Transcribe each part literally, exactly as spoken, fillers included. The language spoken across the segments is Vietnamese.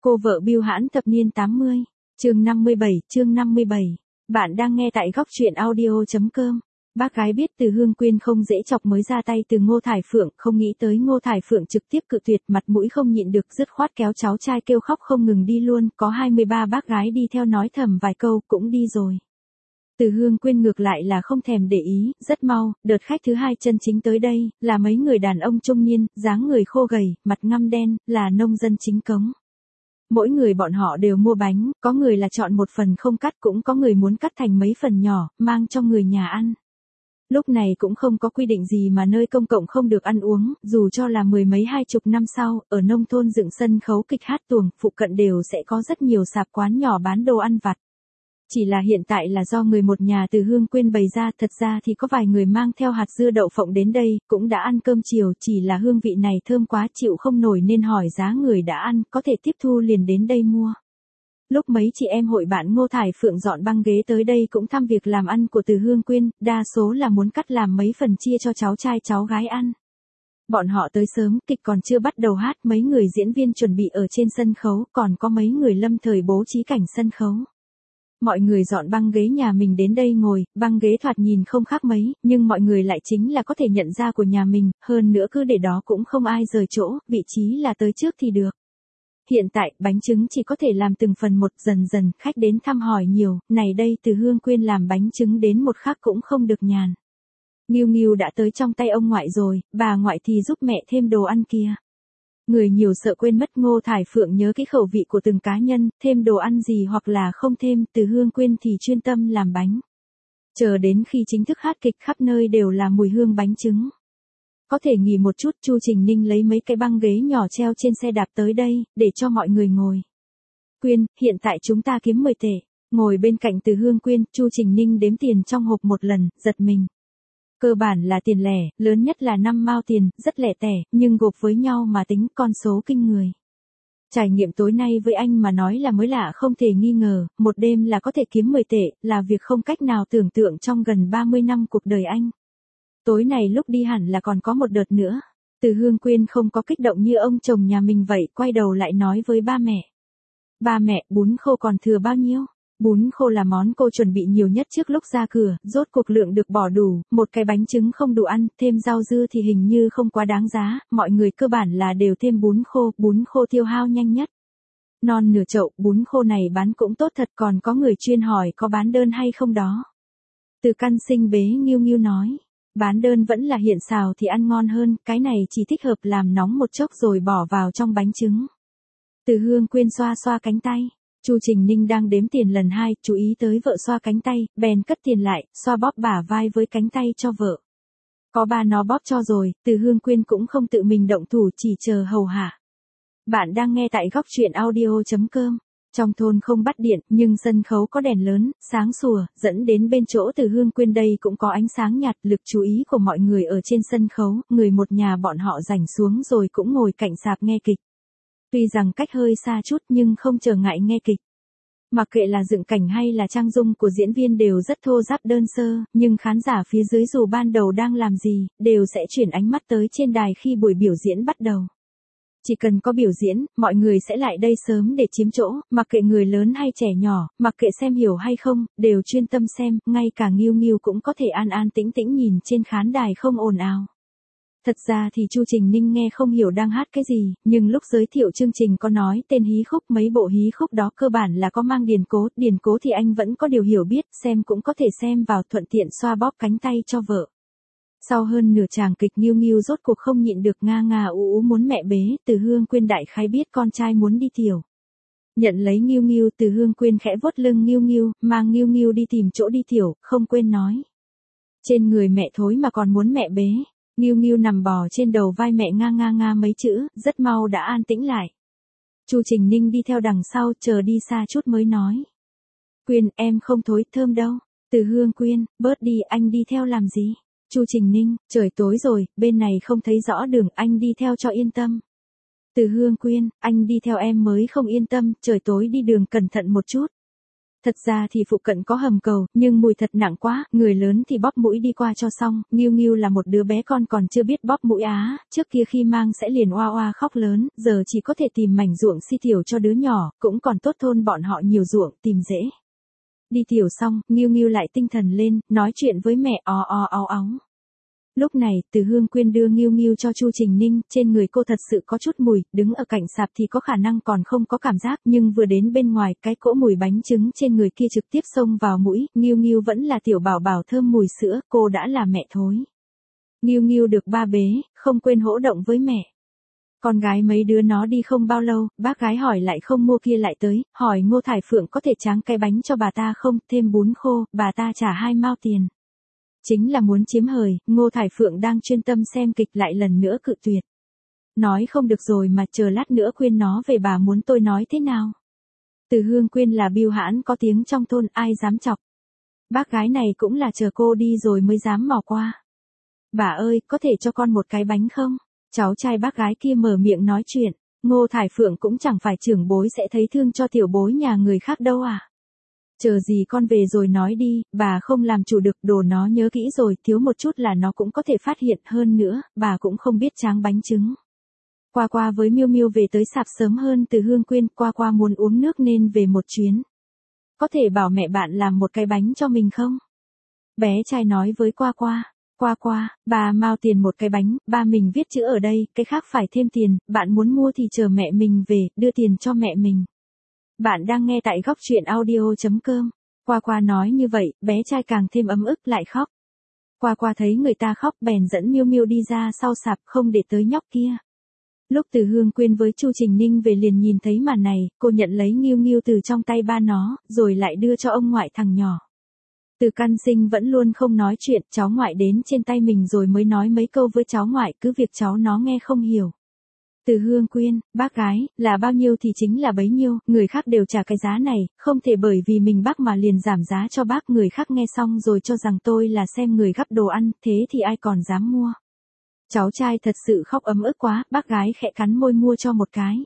Cô vợ bưu hãn thập niên tám mươi. Chương năm mươi bảy, chương năm mươi bảy. Bạn đang nghe tại góc truyện audio chấm com. Bác gái biết Từ Hương Quyên không dễ chọc mới ra tay từ Ngô Thải Phượng, không nghĩ tới Ngô Thải Phượng trực tiếp cự tuyệt, mặt mũi không nhịn được dứt khoát kéo cháu trai kêu khóc không ngừng đi luôn, có hai mươi ba bác gái đi theo nói thầm vài câu cũng đi rồi. Từ Hương Quyên ngược lại là không thèm để ý, rất mau, đợt khách thứ hai chân chính tới đây, là mấy người đàn ông trung niên, dáng người khô gầy, mặt ngăm đen, là nông dân chính cống. Mỗi người bọn họ đều mua bánh, có người là chọn một phần không cắt, cũng có người muốn cắt thành mấy phần nhỏ, mang cho người nhà ăn. Lúc này cũng không có quy định gì mà nơi công cộng không được ăn uống, dù cho là mười mấy hai chục năm sau, ở nông thôn dựng sân khấu kịch hát tuồng, phụ cận đều sẽ có rất nhiều sạp quán nhỏ bán đồ ăn vặt. Chỉ là hiện tại là do người một nhà Từ Hương Quyên bày ra, thật ra thì có vài người mang theo hạt dưa đậu phộng đến đây, cũng đã ăn cơm chiều, chỉ là hương vị này thơm quá chịu không nổi nên hỏi giá người đã ăn, có thể tiếp thu liền đến đây mua. Lúc mấy chị em hội bạn Ngô Thải Phượng dọn băng ghế tới đây cũng thăm việc làm ăn của Từ Hương Quyên, đa số là muốn cắt làm mấy phần chia cho cháu trai cháu gái ăn. Bọn họ tới sớm, kịch còn chưa bắt đầu hát, mấy người diễn viên chuẩn bị ở trên sân khấu, còn có mấy người lâm thời bố trí cảnh sân khấu. Mọi người dọn băng ghế nhà mình đến đây ngồi, băng ghế thoạt nhìn không khác mấy, nhưng mọi người lại chính là có thể nhận ra của nhà mình, hơn nữa cứ để đó cũng không ai rời chỗ, vị trí là tới trước thì được. Hiện tại, bánh trứng chỉ có thể làm từng phần một, dần dần, khách đến thăm hỏi nhiều, này đây Từ Hương Quyên làm bánh trứng đến một khắc cũng không được nhàn. Nghiêu Nghiêu đã tới trong tay ông ngoại rồi, bà ngoại thì giúp mẹ thêm đồ ăn kia. Người nhiều sợ quên mất, Ngô Thải Phượng nhớ cái khẩu vị của từng cá nhân, thêm đồ ăn gì hoặc là không thêm, Từ Hương Quyên thì chuyên tâm làm bánh. Chờ đến khi chính thức hát kịch khắp nơi đều là mùi hương bánh trứng. Có thể nghỉ một chút, Chu Trình Ninh lấy mấy cái băng ghế nhỏ treo trên xe đạp tới đây, để cho mọi người ngồi. Quyên, hiện tại chúng ta kiếm mười tệ. Ngồi bên cạnh Từ Hương Quyên, Chu Trình Ninh đếm tiền trong hộp một lần, giật mình. Cơ bản là tiền lẻ, lớn nhất là năm mao tiền, rất lẻ tẻ, nhưng gộp với nhau mà tính con số kinh người. Trải nghiệm tối nay với anh mà nói là mới lạ không thể nghi ngờ, một đêm là có thể kiếm mười tệ, là việc không cách nào tưởng tượng trong gần ba mươi năm cuộc đời anh. Tối này lúc đi hẳn là còn có một đợt nữa. Từ Hương Quyên không có kích động như ông chồng nhà mình vậy, quay đầu lại nói với ba mẹ. Ba mẹ, bún khô còn thừa bao nhiêu? Bún khô là món cô chuẩn bị nhiều nhất trước lúc ra cửa, rốt cuộc lượng được bỏ đủ, một cái bánh trứng không đủ ăn, thêm rau dưa thì hình như không quá đáng giá, mọi người cơ bản là đều thêm bún khô, bún khô tiêu hao nhanh nhất. Non nửa chậu, bún khô này bán cũng tốt thật, còn có người chuyên hỏi có bán đơn hay không đó. Từ Căn Sinh bế Nghiêu Nghiêu nói, bán đơn vẫn là hiện xào thì ăn ngon hơn, cái này chỉ thích hợp làm nóng một chốc rồi bỏ vào trong bánh trứng. Từ Hương Quyên xoa xoa cánh tay. Chu Trình Ninh đang đếm tiền lần hai, chú ý tới vợ xoa cánh tay, bèn cất tiền lại, xoa bóp bả vai với cánh tay cho vợ. Có ba nó bóp cho rồi, Từ Hương Quyên cũng không tự mình động thủ, chỉ chờ hầu hạ. Bạn đang nghe tại góc truyện audio chấm com. Trong thôn không bắt điện, nhưng sân khấu có đèn lớn, sáng sủa, dẫn đến bên chỗ Từ Hương Quyên đây cũng có ánh sáng nhạt, lực chú ý của mọi người ở trên sân khấu, người một nhà bọn họ rảnh xuống rồi cũng ngồi cạnh sạp nghe kịch. Tuy rằng cách hơi xa chút nhưng không trở ngại nghe kịch. Mặc kệ là dựng cảnh hay là trang dung của diễn viên đều rất thô ráp đơn sơ, nhưng khán giả phía dưới dù ban đầu đang làm gì, đều sẽ chuyển ánh mắt tới trên đài khi buổi biểu diễn bắt đầu. Chỉ cần có biểu diễn, mọi người sẽ lại đây sớm để chiếm chỗ, mặc kệ người lớn hay trẻ nhỏ, mặc kệ xem hiểu hay không, đều chuyên tâm xem, ngay cả Nghiêu Nghiêu cũng có thể an an tĩnh tĩnh nhìn trên khán đài không ồn ào. Thật ra thì Chu Trình Ninh nghe không hiểu đang hát cái gì, nhưng lúc giới thiệu chương trình có nói tên hí khúc, mấy bộ hí khúc đó cơ bản là có mang điển cố, điển cố thì anh vẫn có điều hiểu biết, xem cũng có thể xem vào, thuận tiện xoa bóp cánh tay cho vợ. Sau hơn nửa tràng kịch, Nghiêu Nghiêu rốt cuộc không nhịn được nga nga ú ú muốn mẹ bế, Từ Hương Quyên đại khái biết con trai muốn đi tiểu. Nhận lấy Nghiêu Nghiêu, Từ Hương Quyên khẽ vuốt lưng Nghiêu Nghiêu, mang Nghiêu Nghiêu đi tìm chỗ đi tiểu, không quên nói. Trên người mẹ thối mà còn muốn mẹ bế. Nghiêu Nghiêu nằm bò trên đầu vai mẹ nga nga nga mấy chữ, rất mau đã an tĩnh lại. Chu Trình Ninh đi theo đằng sau, chờ đi xa chút mới nói. Quyên, em không thối, thơm đâu. Từ Hương Quyên, bớt đi, anh đi theo làm gì? Chu Trình Ninh, trời tối rồi, bên này không thấy rõ đường, anh đi theo cho yên tâm. Từ Hương Quyên, anh đi theo em mới không yên tâm, trời tối đi đường cẩn thận một chút. Thật ra thì phụ cận có hầm cầu, nhưng mùi thật nặng quá, người lớn thì bóp mũi đi qua cho xong, Nghiêu Nghiêu là một đứa bé con còn chưa biết bóp mũi á, trước kia khi mang sẽ liền oa oa khóc lớn, giờ chỉ có thể tìm mảnh ruộng si tiểu cho đứa nhỏ, cũng còn tốt thôn bọn họ nhiều ruộng, tìm dễ. Đi tiểu xong, Nghiêu Nghiêu lại tinh thần lên, nói chuyện với mẹ o o áo áo. Lúc này, Từ Hương Quyên đưa Nghiêu Nghiêu cho Chu Trình Ninh, trên người cô thật sự có chút mùi, đứng ở cạnh sạp thì có khả năng còn không có cảm giác, nhưng vừa đến bên ngoài, cái cỗ mùi bánh trứng trên người kia trực tiếp xông vào mũi, Nghiêu Nghiêu vẫn là tiểu bảo bảo thơm mùi sữa, cô đã là mẹ thối. Nghiêu Nghiêu được ba bế, không quên hỗ động với mẹ. Con gái mấy đứa nó đi không bao lâu, bác gái hỏi lại không mua kia lại tới, hỏi Ngô Thải Phượng có thể tráng cái bánh cho bà ta không, thêm bún khô, bà ta trả hai mao tiền. Chính là muốn chiếm hời, Ngô Thải Phượng đang chuyên tâm xem kịch lại lần nữa cự tuyệt. Nói không được rồi mà chờ lát nữa khuyên nó về bà muốn tôi nói thế nào. Từ Hương Quyên là bưu hãn có tiếng trong thôn ai dám chọc. Bác gái này cũng là chờ cô đi rồi mới dám mò qua. Bà ơi, có thể cho con một cái bánh không? Cháu trai bác gái kia mở miệng nói chuyện, Ngô Thải Phượng cũng chẳng phải trưởng bối sẽ thấy thương cho tiểu bối nhà người khác đâu à. Chờ gì con về rồi nói đi, bà không làm chủ được, đồ nó nhớ kỹ rồi, thiếu một chút là nó cũng có thể phát hiện, hơn nữa, bà cũng không biết tráng bánh trứng. Qua Qua với Miêu Miêu về tới sạp sớm hơn Từ Hương Quyên, Qua Qua muốn uống nước nên về một chuyến. Có thể bảo mẹ bạn làm một cái bánh cho mình không? Bé trai nói với Qua Qua. Qua Qua, bà mao tiền một cái bánh, ba mình viết chữ ở đây, cái khác phải thêm tiền, bạn muốn mua thì chờ mẹ mình về, đưa tiền cho mẹ mình. Bạn đang nghe tại góc truyện audio chấm com. Qua Qua nói như vậy, bé trai càng thêm ấm ức lại khóc. Qua Qua thấy người ta khóc bèn dẫn Miêu Miêu đi ra sau sạp không để tới nhóc kia. Lúc Từ Hương Quyên với Chu Trình Ninh về liền nhìn thấy màn này, cô nhận lấy Nghiêu Nghiêu từ trong tay ba nó, rồi lại đưa cho ông ngoại thằng nhỏ. Từ Căn Sinh vẫn luôn không nói chuyện, cháu ngoại đến trên tay mình rồi mới nói mấy câu với cháu ngoại, cứ việc cháu nó nghe không hiểu. Từ Hương Quyên, bác gái, là bao nhiêu thì chính là bấy nhiêu, người khác đều trả cái giá này, không thể bởi vì mình bác mà liền giảm giá cho bác, người khác nghe xong rồi cho rằng tôi là xem người gắp đồ ăn, thế thì ai còn dám mua. Cháu trai thật sự khóc ấm ức quá, bác gái khẽ cắn môi mua cho một cái.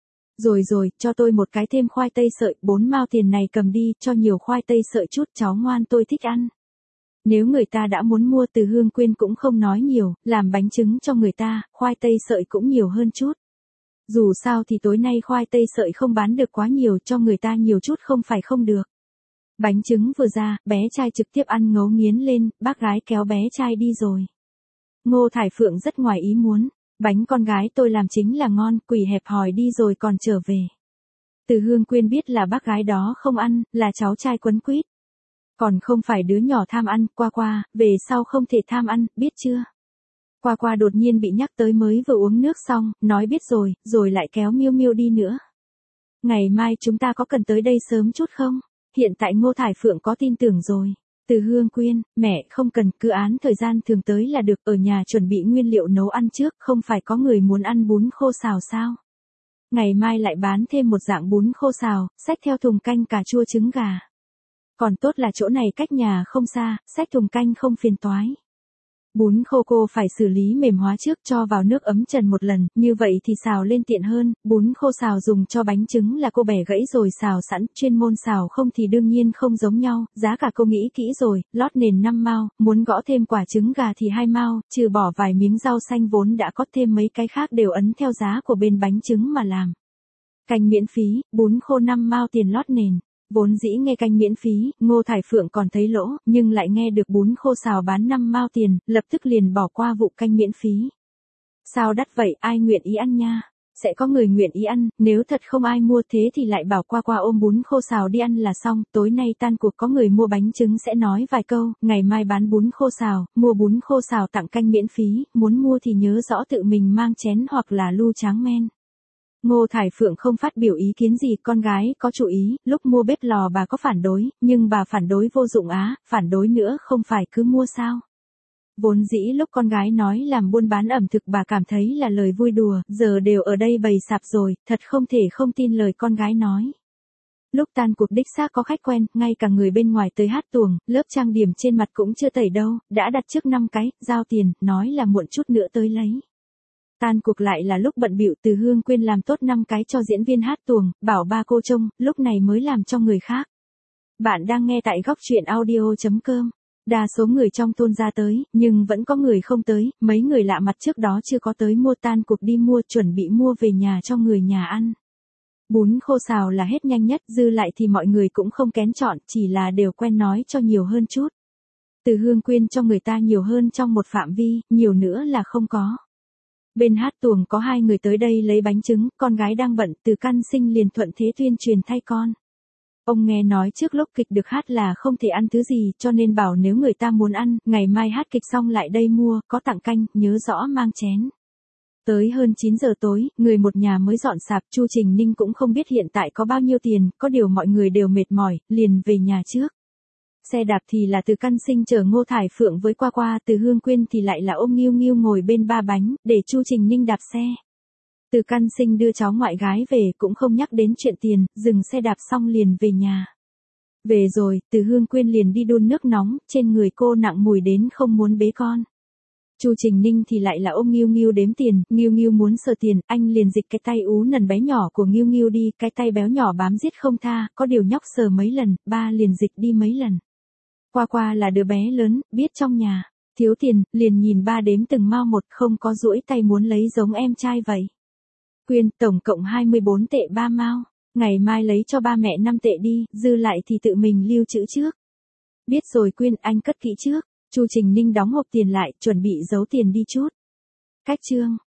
Rồi rồi, cho tôi một cái thêm khoai tây sợi, bốn mao tiền này cầm đi, cho nhiều khoai tây sợi chút, cháu ngoan tôi thích ăn. Nếu người ta đã muốn mua, Từ Hương Quyên cũng không nói nhiều, làm bánh trứng cho người ta, khoai tây sợi cũng nhiều hơn chút. Dù sao thì tối nay khoai tây sợi không bán được quá nhiều, cho người ta nhiều chút không phải không được. Bánh trứng vừa ra, bé trai trực tiếp ăn ngấu nghiến lên, bác gái kéo bé trai đi rồi. Ngô Thải Phượng rất ngoài ý muốn, bánh con gái tôi làm chính là ngon, quỷ hẹp hòi đi rồi còn trở về. Từ Hương Quyên biết là bác gái đó không ăn, là cháu trai quấn quýt. Còn không phải đứa nhỏ tham ăn, Qua Qua, về sau không thể tham ăn, biết chưa? Qua Qua đột nhiên bị nhắc tới mới vừa uống nước xong, nói biết rồi, rồi lại kéo Miêu Miêu đi nữa. Ngày mai chúng ta có cần tới đây sớm chút không? Hiện tại Ngô Thải Phượng có tin tưởng rồi. Từ Hương Quyên, mẹ không cần, cứ án thời gian thường tới là được, ở nhà chuẩn bị nguyên liệu nấu ăn trước, không phải có người muốn ăn bún khô xào sao? Ngày mai lại bán thêm một dạng bún khô xào, xách theo thùng canh cà chua trứng gà. Còn tốt là chỗ này cách nhà không xa, xách thùng canh không phiền toái. Bún khô cô phải xử lý mềm hóa trước, cho vào nước ấm trần một lần, như vậy thì xào lên tiện hơn. Bún khô xào dùng cho bánh trứng là cô bẻ gãy rồi xào sẵn, chuyên môn xào không thì đương nhiên không giống nhau, giá cả cô nghĩ kỹ rồi, lót nền năm mao, muốn gõ thêm quả trứng gà thì hai mao, trừ bỏ vài miếng rau xanh vốn đã có, thêm mấy cái khác đều ấn theo giá của bên bánh trứng mà làm. Canh miễn phí, bún khô năm mao tiền lót nền. Vốn dĩ nghe canh miễn phí, Ngô Thải Phượng còn thấy lỗ, nhưng lại nghe được bún khô xào bán năm mao tiền, lập tức liền bỏ qua vụ canh miễn phí. Sao đắt vậy, ai nguyện ý ăn nha? Sẽ có người nguyện ý ăn, nếu thật không ai mua thế thì lại bảo Qua Qua ôm bún khô xào đi ăn là xong, tối nay tan cuộc có người mua bánh trứng sẽ nói vài câu, ngày mai bán bún khô xào, mua bún khô xào tặng canh miễn phí, muốn mua thì nhớ rõ tự mình mang chén hoặc là lu tráng men. Ngô Thải Phượng không phát biểu ý kiến gì, con gái có chủ ý, lúc mua bếp lò bà có phản đối, nhưng bà phản đối vô dụng á, phản đối nữa không phải cứ mua sao. Vốn dĩ lúc con gái nói làm buôn bán ẩm thực bà cảm thấy là lời vui đùa, giờ đều ở đây bày sạp rồi, thật không thể không tin lời con gái nói. Lúc tan cuộc đích xác có khách quen, ngay cả người bên ngoài tới hát tuồng, lớp trang điểm trên mặt cũng chưa tẩy đâu, đã đặt trước năm cái, giao tiền, nói là muộn chút nữa tới lấy. Tan cuộc lại là lúc bận bịu, Từ Hương Quyên làm tốt năm cái cho diễn viên hát tuồng, bảo ba cô trông, lúc này mới làm cho người khác. Bạn đang nghe tại góc chuyện audio chấm com. Đa số người trong thôn ra tới, nhưng vẫn có người không tới, mấy người lạ mặt trước đó chưa có tới mua tan cuộc đi mua chuẩn bị mua về nhà cho người nhà ăn. Bún khô xào là hết nhanh nhất, dư lại thì mọi người cũng không kén chọn, chỉ là đều quen nói cho nhiều hơn chút. Từ Hương quyên cho người ta nhiều hơn trong một phạm vi, nhiều nữa là không có. Bên hát tuồng có hai người tới đây lấy bánh trứng, con gái đang bận, Từ Căn Sinh liền thuận thế tuyên truyền thay con. Ông nghe nói trước lúc kịch được hát là không thể ăn thứ gì, cho nên bảo nếu người ta muốn ăn, ngày mai hát kịch xong lại đây mua, có tặng canh, nhớ rõ mang chén. Tới hơn chín giờ tối, người một nhà mới dọn sạp, Chu Trình Ninh cũng không biết hiện tại có bao nhiêu tiền, có điều mọi người đều mệt mỏi, liền về nhà trước. Xe đạp thì là Từ Căn Sinh chở Ngô Thải Phượng với Qua Qua, Từ Hương quyên thì lại là ôm Nghiêu Nghiêu ngồi bên ba bánh, để Chu Trình Ninh đạp xe. Từ Căn Sinh đưa cháu ngoại gái về cũng không nhắc đến chuyện tiền, dừng xe đạp xong liền về nhà. Về rồi, Từ Hương quyên liền đi đun nước nóng, trên người cô nặng mùi đến không muốn bế con. Chu Trình Ninh thì lại là ôm Nghiêu Nghiêu đếm tiền, Nghiêu Nghiêu muốn sờ tiền, anh liền dịch cái tay ú nần bé nhỏ của Nghiêu Nghiêu đi, cái tay béo nhỏ bám giết không tha, có điều nhóc sờ mấy lần, ba liền dịch đi mấy lần. Qua Qua là đứa bé lớn, biết trong nhà thiếu tiền, liền nhìn ba đếm từng mao một, không có duỗi tay muốn lấy giống em trai vậy. Quyên, tổng cộng hai mươi bốn tệ ba mao, ngày mai lấy cho ba mẹ năm tệ đi, dư lại thì tự mình lưu trữ trước. Biết rồi Quyên, anh cất kỹ trước. Chu Trình Ninh đóng hộp tiền lại, chuẩn bị giấu tiền đi chút. Cách chương